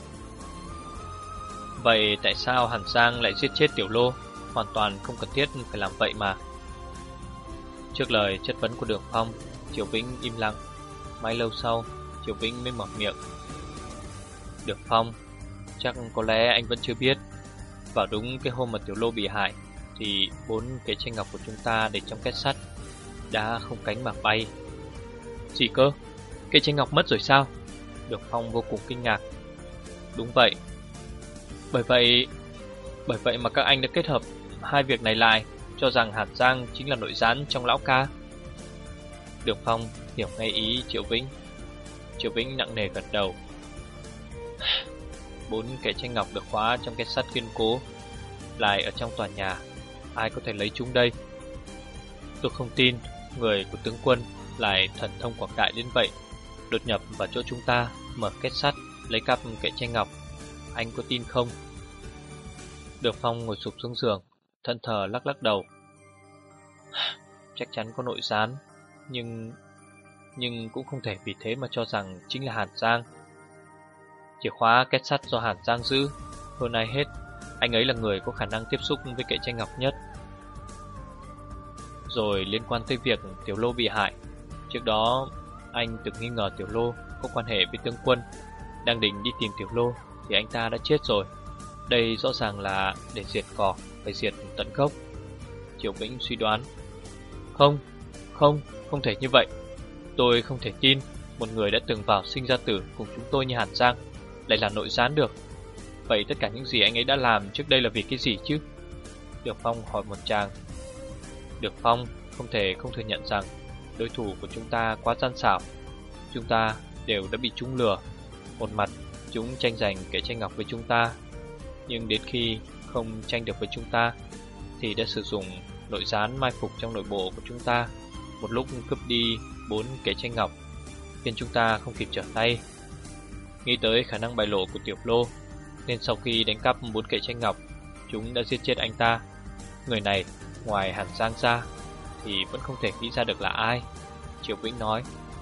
Vậy tại sao Hàn Giang lại giết chết Tiểu Lô? Hoàn toàn không cần thiết phải làm vậy mà. Trước lời chất vấn của Đường Phong, Triệu Vĩnh im lặng. Mãi lâu sau, Triệu Vĩnh mới mở miệng. Đường Phong, chắc có lẽ anh vẫn chưa biết, vào đúng cái hôm mà Tiểu Lô bị hại thì 4 cái chai ngọc của chúng ta để trong két sắt đã không cánh mà bay. Gì cơ? Cái chai ngọc mất rồi sao? Đường Phong vô cùng kinh ngạc. Đúng vậy. Bởi vậy mà các anh đã kết hợp hai việc này lại, cho rằng Hàn Giang chính là nội gián trong lão ca. Đường Phong hiểu ngay ý Triệu Vĩnh. Triệu Vĩnh nặng nề gật đầu. 4 cái chai ngọc được khóa trong két sắt kiên cố, lại ở trong tòa nhà, ai có thể lấy chúng đây? Tôi không tin người của tướng quân lại thần thông quảng đại đến vậy, đột nhập vào chỗ chúng ta, mở két sắt, lấy cắp cái chai ngọc. Anh có tin không? Đường Phong ngồi sụp xuống giường, thẫn thờ lắc lắc đầu. Chắc chắn có nội gián, nhưng cũng không thể vì thế mà cho rằng chính là Hàn Giang. Chìa khóa két sắt do Hàn Giang giữ, hơn ai hết, anh ấy là người có khả năng tiếp xúc với kệ chai ngọc nhất. Rồi liên quan tới việc Tiểu Lô bị hại, trước đó anh từng nghi ngờ Tiểu Lô có quan hệ với tướng quân. Đang định đi tìm Tiểu Lô thì anh ta đã chết rồi. Đây rõ ràng là để diệt cỏ phải diệt tận gốc. Triệu Vĩnh suy đoán. Không thể như vậy. Tôi không thể tin một người đã từng vào sinh ra tử cùng chúng tôi như Hàn Giang lại là nội gián được. Vậy tất cả những gì anh ấy đã làm trước đây là vì cái gì chứ? Đường Phong hỏi một tràng. Đường Phong không thể không thừa nhận rằng đối thủ của chúng ta quá gian xảo. Chúng ta đều đã bị chúng lừa. Một mặt chúng tranh giành kệ chai ngọc với chúng ta, nhưng đến khi không tranh được với chúng ta thì đã sử dụng nội gián mai phục trong nội bộ của chúng ta, một lúc cướp đi 4 kệ chai ngọc, khiến chúng ta không kịp trở tay. Nghĩ tới khả năng bại lộ của Tiểu Lô, nên sau khi đánh cắp 4 kệ chai ngọc, chúng đã giết chết anh ta. Người này ngoài Hàn Giang ra thì vẫn không thể nghĩ ra được là ai. Triệu Vĩnh nói.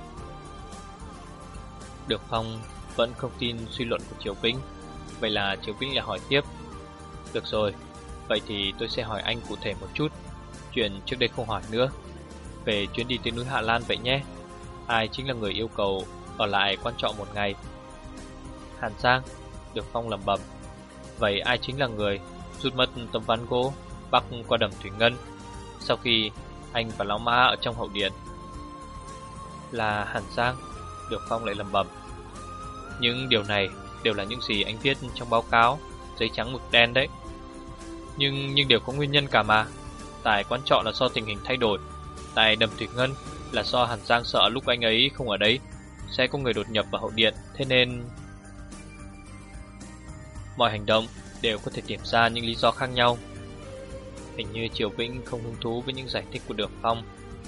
Đường Phong vẫn không tin suy luận của Triệu Vĩnh. Vậy là Triệu Vĩnh lại hỏi tiếp. Được rồi, vậy thì tôi sẽ hỏi anh cụ thể một chút, chuyện trước đây không hỏi nữa, về chuyến đi tới núi Hạ Lan vậy nhé. Ai chính là người yêu cầu ở lại quan trọ một ngày? Hàn Giang. Đường Phong lẩm bẩm. Vậy ai chính là người rút mất tấm ván gỗ bắc qua đầm Thủy Ngân sau khi anh và lão mã ở trong hậu điện? Là Hàn Giang. Đường Phong lại lẩm bẩm. Những điều này đều là những gì anh viết trong báo cáo, giấy trắng mực đen đấy. Nhưng đều có nguyên nhân cả mà. Tại quán trọ là do tình hình thay đổi, tại đầm Thủy Ngân là do Hàn Giang sợ lúc anh ấy không ở đấy sẽ có người đột nhập vào hậu điện, thế nên mọi hành động đều có thể tìm ra những lý do khác nhau. Hình như Triệu Vĩnh không hứng thú với những giải thích của Đường Phong.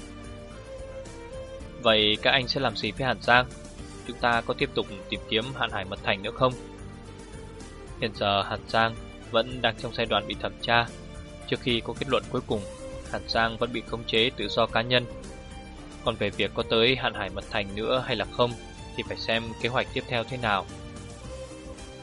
Vậy các anh sẽ làm gì với Hàn Giang? Chúng ta có tiếp tục tìm kiếm Hạn Hải Mật Thành nữa không? Hiện giờ Hàn Giang vẫn đang trong giai đoạn bị thẩm tra. Trước khi có kết luận cuối cùng, Hàn Giang vẫn bị khống chế tự do cá nhân. Còn về việc có tới Hạn Hải Mật Thành nữa hay là không thì phải xem kế hoạch tiếp theo thế nào.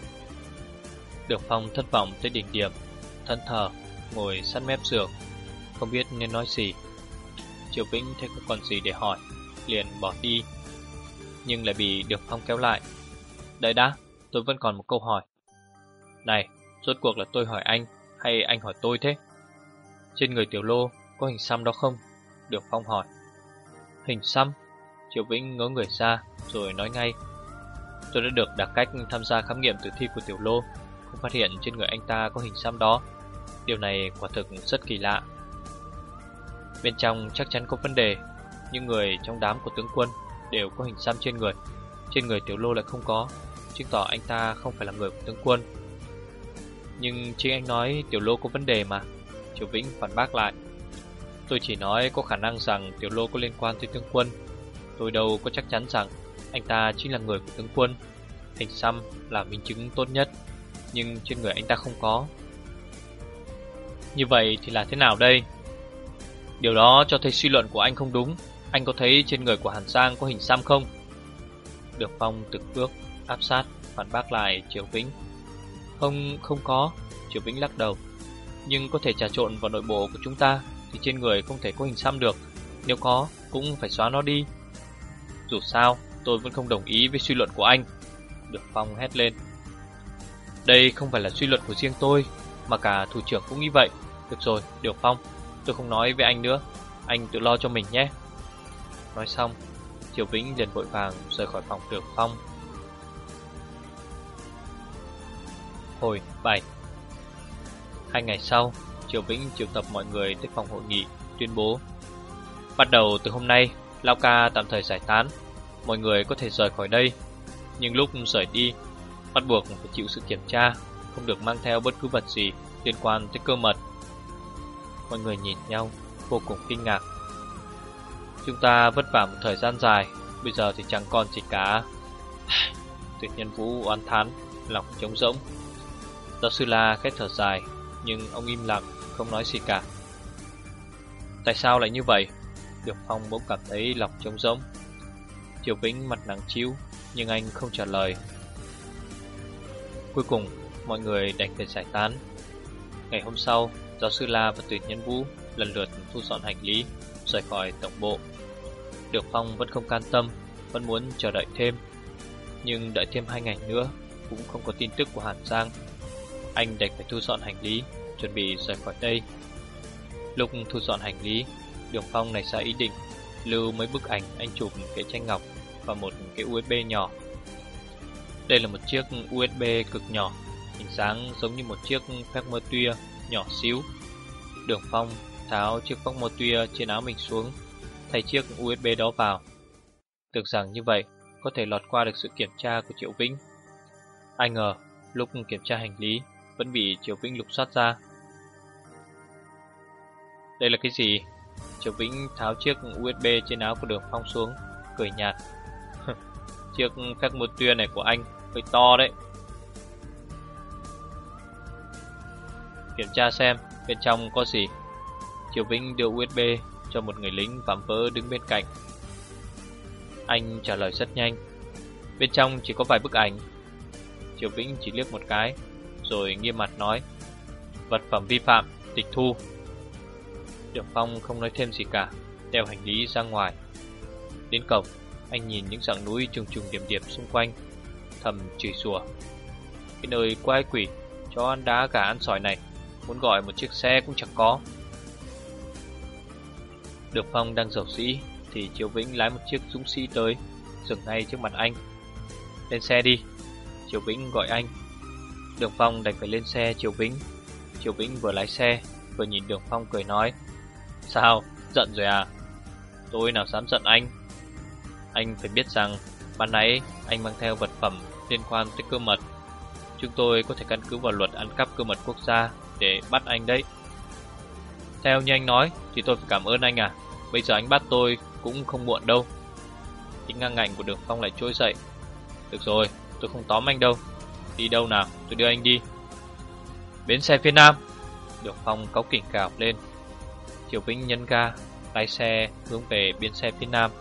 Đường Phong thất vọng tới đỉnh điểm, thẫn thờ ngồi sát mép giường. không biết nên nói gì. Triệu Vĩnh thấy không còn gì để hỏi, liền bỏ đi, nhưng lại bị Đường Phong kéo lại. Đợi đã, tôi vẫn còn một câu hỏi. Này, rốt cuộc là tôi hỏi anh hay anh hỏi tôi thế? Trên người Tiểu Lô có hình xăm đó không? Đường Phong hỏi. Hình xăm? Triệu Vĩnh ngớ người ra rồi nói ngay. Tôi đã được đặc cách tham gia khám nghiệm tử thi của Tiểu Lô, không phát hiện trên người anh ta có hình xăm đó. Điều này quả thực rất kỳ lạ. Bên trong chắc chắn có vấn đề. Những người trong đám của tướng quân đều có hình xăm trên người. Trên người Tiểu Lô lại không có, chứng tỏ anh ta không phải là người của tướng quân. Nhưng chính anh nói Tiểu Lô có vấn đề mà. Triệu Vĩnh phản bác lại. Tôi chỉ nói có khả năng rằng Tiểu Lô có liên quan tới tướng quân. Tôi đâu có chắc chắn rằng anh ta chính là người của tướng quân. Hình xăm là minh chứng tốt nhất, nhưng trên người anh ta không có. Như vậy thì là thế nào đây? Điều đó cho thấy suy luận của anh không đúng. Anh có thấy trên người của Hàn Giang có hình xăm không? Đường Phong từng bước áp sát phản bác lại Triệu Vĩnh. Không có. Triệu Vĩnh lắc đầu. Nhưng có thể trà trộn vào nội bộ của chúng ta thì trên người không thể có hình xăm được. Nếu có cũng phải xóa nó đi. Dù sao tôi vẫn không đồng ý với suy luận của anh. Đường Phong hét lên. Đây không phải là suy luận của riêng tôi, mà cả thủ trưởng cũng nghĩ vậy. Được rồi, Đường Phong, tôi không nói với anh nữa. Anh tự lo cho mình nhé. Nói xong, Triệu Vĩnh liền vội vàng rời khỏi phòng Đường Phong. Hồi 7. 2 ngày sau, Triệu Vĩnh triệu tập mọi người tới phòng hội nghị, tuyên bố: bắt đầu từ hôm nay, Lão Ca tạm thời giải tán, mọi người có thể rời khỏi đây. Nhưng lúc rời đi, bắt buộc phải chịu sự kiểm tra, không được mang theo bất cứ vật gì liên quan tới cơ mật. Mọi người nhìn nhau, vô cùng kinh ngạc. Chúng ta vất vả một thời gian dài, bây giờ thì chẳng còn gì cả. Tuyệt Nhân Vũ oán thán, lòng trống rỗng. Giáo sư La khẽ thở dài, nhưng ông im lặng, không nói gì cả. Tại sao lại như vậy? Đường Phong bỗng cảm thấy lòng trống rỗng. Triệu Vĩnh mặt nặng trĩu, nhưng anh không trả lời. Cuối cùng, mọi người đành phải giải tán. Ngày hôm sau, giáo sư La và Tuyệt Nhân Vũ lần lượt thu dọn hành lý, rời khỏi tổng bộ. Đường Phong vẫn không can tâm, vẫn muốn chờ đợi thêm. Nhưng đợi thêm 2 ngày nữa, cũng không có tin tức của Hàn Giang. Anh đành phải thu dọn hành lý, chuẩn bị rời khỏi đây. Lúc thu dọn hành lý, Đường Phong nảy ra ý định lưu mấy bức ảnh anh chụp cái tranh ngọc và một cái USB nhỏ. Đây là một chiếc USB cực nhỏ, hình dáng giống như một chiếc phác mơ tuya nhỏ xíu. Đường Phong tháo chiếc phác mơ tuya trên áo mình xuống, thay chiếc USB đó vào. Tưởng rằng như vậy có thể lọt qua được sự kiểm tra của Triệu Vĩnh. Ai ngờ lúc kiểm tra hành lý vẫn bị Triệu Vĩnh lục soát ra. Đây là cái gì? Triệu Vĩnh tháo chiếc USB trên áo của Đường Phong xuống, cười nhạt. Chiếc phác mơ tuya này của anh hơi to đấy. Kiểm tra xem bên trong có gì. Triệu Vĩnh đưa USB cho một người lính vạm vỡ đứng bên cạnh. Anh trả lời rất nhanh. Bên trong chỉ có vài bức ảnh. Triệu Vĩnh chỉ liếc một cái, rồi nghiêm mặt nói: vật phẩm vi phạm, tịch thu. Đường Phong không nói thêm gì cả, đeo hành lý ra ngoài. Đến cổng, anh nhìn những dãy núi trùng trùng điệp điệp xung quanh, thầm chửi rủa. Cái nơi quái quỷ, chó ăn đá gà ăn sỏi này, muốn gọi một chiếc xe cũng chẳng có. Đường Phong đang dầu dĩ thì Triệu Vĩnh lái một chiếc dũng sĩ tới, dừng ngay trước mặt anh. Lên xe đi, Triệu Vĩnh gọi anh. Đường Phong đành phải lên xe Triệu Vĩnh. Triệu Vĩnh vừa lái xe vừa nhìn Đường Phong cười nói: sao, giận rồi à? Tôi nào dám giận anh. Anh phải biết rằng ban nãy anh mang theo vật phẩm liên quan tới cơ mật. Chúng tôi có thể căn cứ vào luật ăn cắp cơ mật quốc gia để bắt anh đấy. Theo như anh nói thì tôi phải cảm ơn anh à? Bây giờ anh bắt tôi cũng không muộn đâu. Tính ngang ngạnh của Đường Phong lại trỗi dậy. Được rồi, tôi không tóm anh đâu. Đi đâu nào, tôi đưa anh đi. Bến xe phía Nam. Đường Phong cáu kỉnh gào lên. Triệu Vĩnh nhấn ga, lái xe hướng về bến xe phía Nam.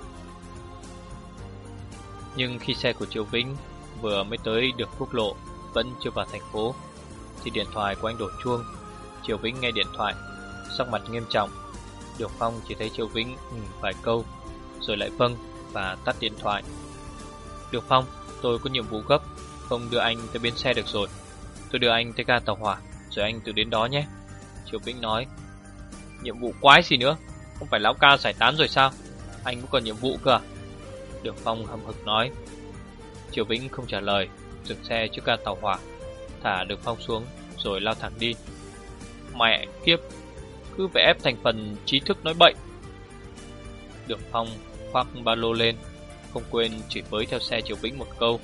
Nhưng khi xe của Triệu Vĩnh vừa mới tới được quốc lộ, vẫn chưa vào thành phố, thì điện thoại của anh đổ chuông. Triệu Vĩnh nghe điện thoại, sắc mặt nghiêm trọng, Đường Phong chỉ thấy Triệu Vĩnh vài câu, rồi lại vâng và tắt điện thoại. Đường Phong, tôi có nhiệm vụ gấp, không đưa anh tới bến xe được rồi. Tôi đưa anh tới ga tàu hỏa, rồi anh tự đến đó nhé. Triệu Vĩnh nói. Nhiệm vụ quái gì nữa, không phải lão ca giải tán rồi sao? Anh cũng còn nhiệm vụ cơ à? Đường Phong hậm hực nói. Triệu Vĩnh không trả lời, dừng xe trước ga tàu hỏa, thả Đường Phong xuống rồi lao thẳng đi. Mẹ kiếp, cứ phải ép thành phần trí thức nói bậy. Đường Phong khoác ba lô lên, không quên chửi bới theo xe Triệu Vĩnh một câu.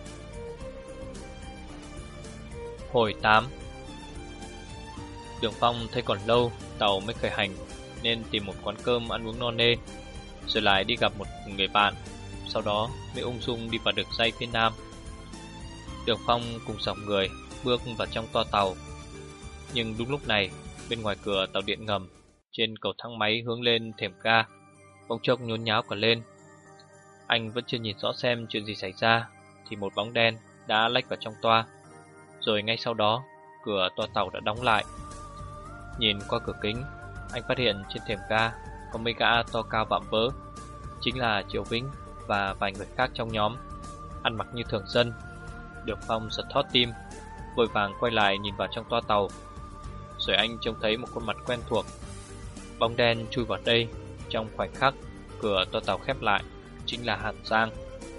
Hồi 8. Đường Phong thấy còn lâu tàu mới khởi hành, nên tìm một quán cơm ăn uống no nê, rồi lại đi gặp một người bạn. Sau đó mới ung dung đi vào đường ray phía nam. Đường Phong cùng dòng người bước vào trong toa tàu. Nhưng đúng lúc này, bên ngoài cửa tàu điện ngầm, trên cầu thang máy hướng lên thềm ga, bỗng chốc nhốn nháo cả lên. Anh vẫn chưa nhìn rõ xem chuyện gì xảy ra, thì một bóng đen đã lách vào trong toa. Rồi ngay sau đó, cửa toa tàu đã đóng lại. Nhìn qua cửa kính, anh phát hiện trên thềm ga có mấy gã to cao vạm vỡ, chính là Triệu Vĩnh và vài người khác trong nhóm, ăn mặc như thường dân. Đường Phong giật thót tim, vội vàng quay lại nhìn vào trong toa tàu. Rồi anh trông thấy một khuôn mặt quen thuộc. Bóng đen chui vào đây. Trong khoảnh khắc cửa toa tàu khép lại, chính là Hàn Giang.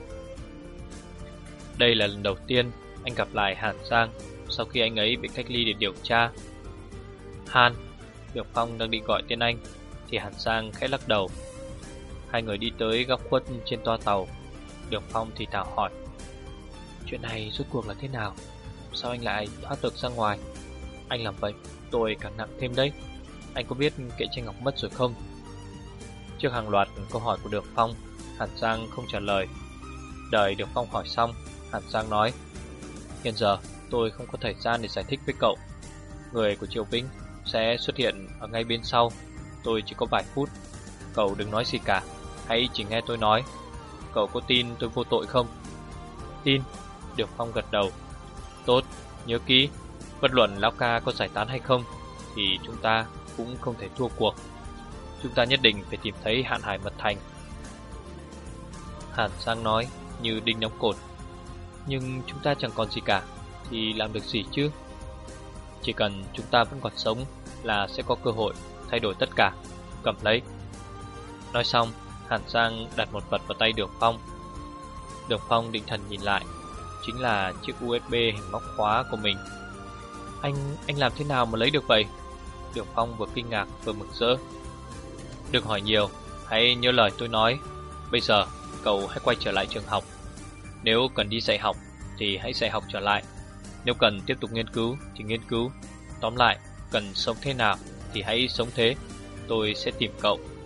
Đây là lần đầu tiên anh gặp lại Hàn Giang sau khi anh ấy bị cách ly để điều tra. Hàn. Đường Phong đang định gọi tên anh thì Hàn Giang khẽ lắc đầu. Hai người đi tới góc khuất trên toa tàu. Đường Phong thì thào hỏi. Chuyện này rốt cuộc là thế nào? Sao anh lại thoát được ra ngoài? Anh làm vậy tôi càng nặng thêm đấy. Anh có biết kệ tranh ngọc mất rồi không? Trước hàng loạt câu hỏi của Đường Phong, Hàn Giang không trả lời. Đợi Đường Phong hỏi xong, Hàn Giang nói. Hiện giờ tôi không có thời gian để giải thích với cậu. Người của Triệu Vĩnh sẽ xuất hiện ở ngay bên sau. Tôi chỉ có vài phút. Cậu đừng nói gì cả, hãy chỉ nghe tôi nói. Cậu có tin tôi vô tội không? Tin. Đường Phong gật đầu. Tốt, nhớ kỹ, bất luận lão ca có giải tán hay không thì chúng ta cũng không thể thua cuộc. Chúng ta nhất định phải tìm thấy Hạn Hải Mật Thành. Hàn Giang nói như đinh đóng cột. Nhưng chúng ta chẳng còn gì cả thì làm được gì chứ? Chỉ cần chúng ta vẫn còn sống là sẽ có cơ hội thay đổi tất cả. Cầm lấy. Nói xong, Hàn Giang đặt một vật vào tay Đường Phong. Đường Phong định thần nhìn lại, chính là chiếc USB hình móc khóa của mình. Anh làm thế nào mà lấy được vậy? Đường Phong vừa kinh ngạc vừa mừng rỡ. Đừng hỏi nhiều, hãy nhớ lời tôi nói. Bây giờ cậu hãy quay trở lại trường học. Nếu cần đi dạy học thì hãy dạy học trở lại. Nếu cần tiếp tục nghiên cứu thì nghiên cứu. Tóm lại, cần sống thế nào thì hãy sống thế. Tôi sẽ tìm cậu.